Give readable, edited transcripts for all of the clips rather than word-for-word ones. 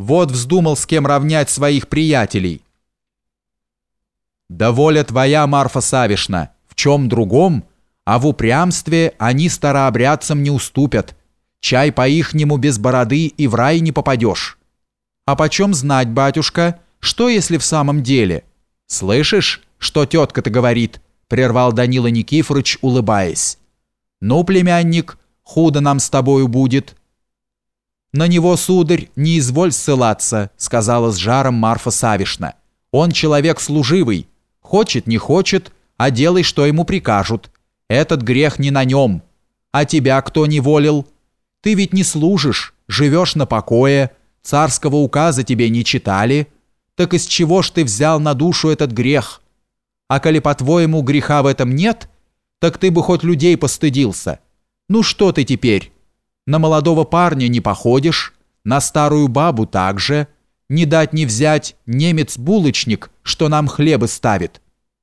Вот вздумал с кем равнять своих приятелей. Да воля твоя, Марфа Савишна, в чем другом, а в упрямстве они старообрядцам не уступят. Чай по-ихнему без бороды и в рай не попадешь. А почем знать, батюшка, что если в самом деле? Слышишь, что тетка-то говорит? Прервал Данила Никифорович, улыбаясь. Ну, племянник, худо нам с тобою будет. На него, сударь, не изволь ссылаться, сказала с жаром Марфа Савишна. Он человек служивый. Хочет, не хочет, а делай, что ему прикажут. Этот грех не на нем. А тебя кто неволил? Ты ведь не служишь, живешь на покое, царского указа тебе не читали. Так из чего ж ты взял на душу этот грех? А коли, по-твоему, греха в этом нет, так ты бы хоть людей постыдился. Ну что ты теперь? На молодого парня не походишь, на старую бабу также, не дать не взять немец-булочник, что нам хлебы ставит.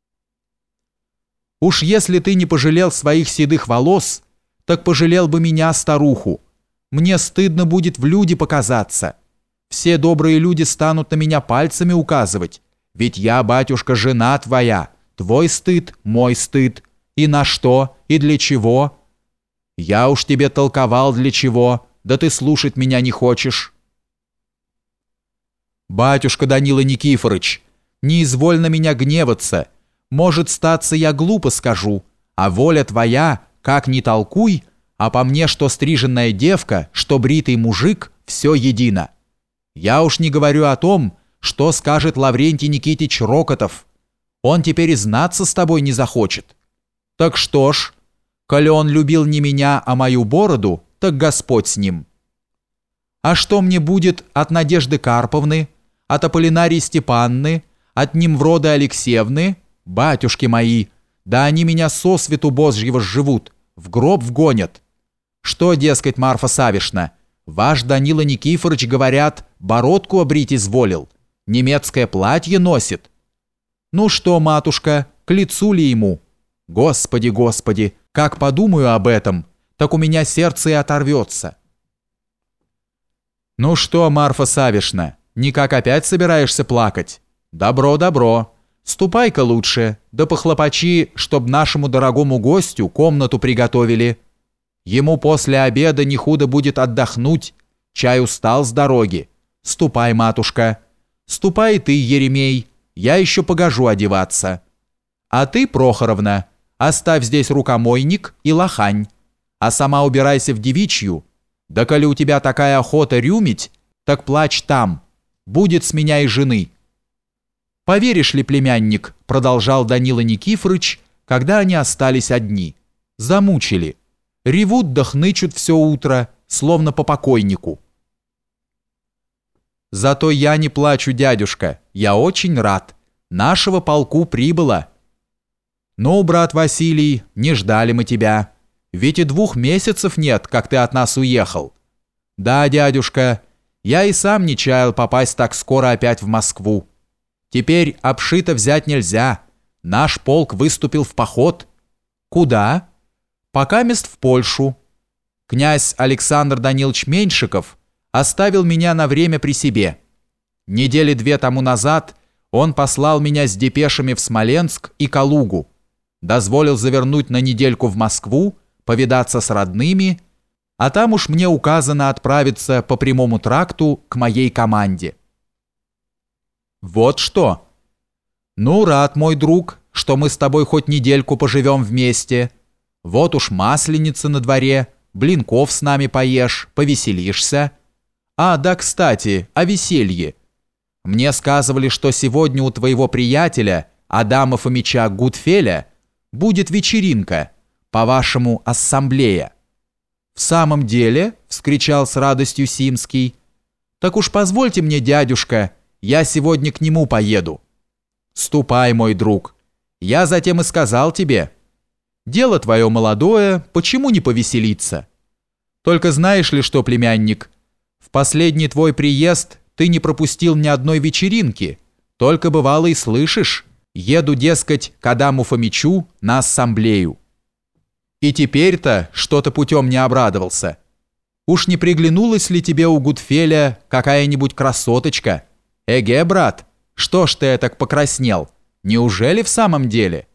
Уж если ты не пожалел своих седых волос, так пожалел бы меня, старуху. Мне стыдно будет в люди показаться. Все добрые люди станут на меня пальцами указывать, ведь я, батюшка, жена твоя, твой стыд, мой стыд. И на что, и для чего? Я уж тебе толковал для чего, да ты слушать меня не хочешь. Батюшка Данила Никифорович, не изволь на меня гневаться. Может, статься, я глупо скажу, а воля твоя, как ни толкуй, а по мне, что стриженная девка, что бритый мужик, все едино. Я уж не говорю о том, что скажет Лаврентий Никитич Рокотов. Он теперь и знаться с тобой не захочет. Так что ж, коли он любил не меня, а мою бороду, так Господь с ним. А что мне будет от Надежды Карповны, от Аполлинарии Степанны, от Нимвроды Алексеевны, батюшки мои, да они меня сосвету Божьего сживут, в гроб вгонят. Что, дескать, Марфа Савишна, ваш Данила Никифорович, говорят, бородку обрить изволил, немецкое платье носит. Ну что, матушка, к лицу ли ему? Господи, Господи, как подумаю об этом, так у меня сердце и оторвется. Ну что, Марфа Савишна, никак опять собираешься плакать? Добро, добро. Ступай-ка лучше, да похлопочи, чтоб нашему дорогому гостю комнату приготовили. Ему после обеда не худо будет отдохнуть, чай устал с дороги. Ступай, матушка. Ступай и ты, Еремей, я еще погожу одеваться. А ты, Прохоровна, оставь здесь рукомойник и лохань, а сама убирайся в девичью. Да коли у тебя такая охота рюмить, так плачь там, будет с меня и жены. Поверишь ли, племянник, продолжал Данила Никифорович, когда они остались одни, замучили, ревут да хнычут все утро, словно по покойнику. Зато я не плачу, дядюшка, я очень рад, нашего полку прибыло. Ну, брат Василий, не ждали мы тебя, ведь и 2 месяцев нет, как ты от нас уехал. Да, дядюшка, я и сам не чаял попасть так скоро опять в Москву. Теперь обшито взять нельзя. Наш полк выступил в поход. Куда? Покамест в Польшу. Князь Александр Данилович Меньшиков оставил меня на время при себе. Недели 2 тому назад он послал меня с депешами в Смоленск и Калугу. Дозволил завернуть на недельку в Москву, повидаться с родными, а там уж мне указано отправиться по прямому тракту к моей команде. Вот что. Ну, рад, мой друг, что мы с тобой хоть недельку поживем вместе. Вот уж масленица на дворе, блинков с нами поешь, повеселишься. А, да, кстати, о веселье. Мне сказывали, что сегодня у твоего приятеля, Адама Фомича Гудфеля, будет вечеринка, по-вашему, ассамблея. В самом деле, вскричал с радостью Симский, так уж позвольте мне, дядюшка, я сегодня к нему поеду. Ступай, мой друг, я затем и сказал тебе. Дело твое молодое, почему не повеселиться? Только знаешь ли что, племянник, в последний твой приезд ты не пропустил ни одной вечеринки, только бывало и слышишь, еду, дескать, к Адаму Фомичу на ассамблею. И теперь-то что-то путем не обрадовался. Уж не приглянулась ли тебе у Гудфеля какая-нибудь красоточка? Эге, брат, что ж ты так покраснел? Неужели в самом деле?»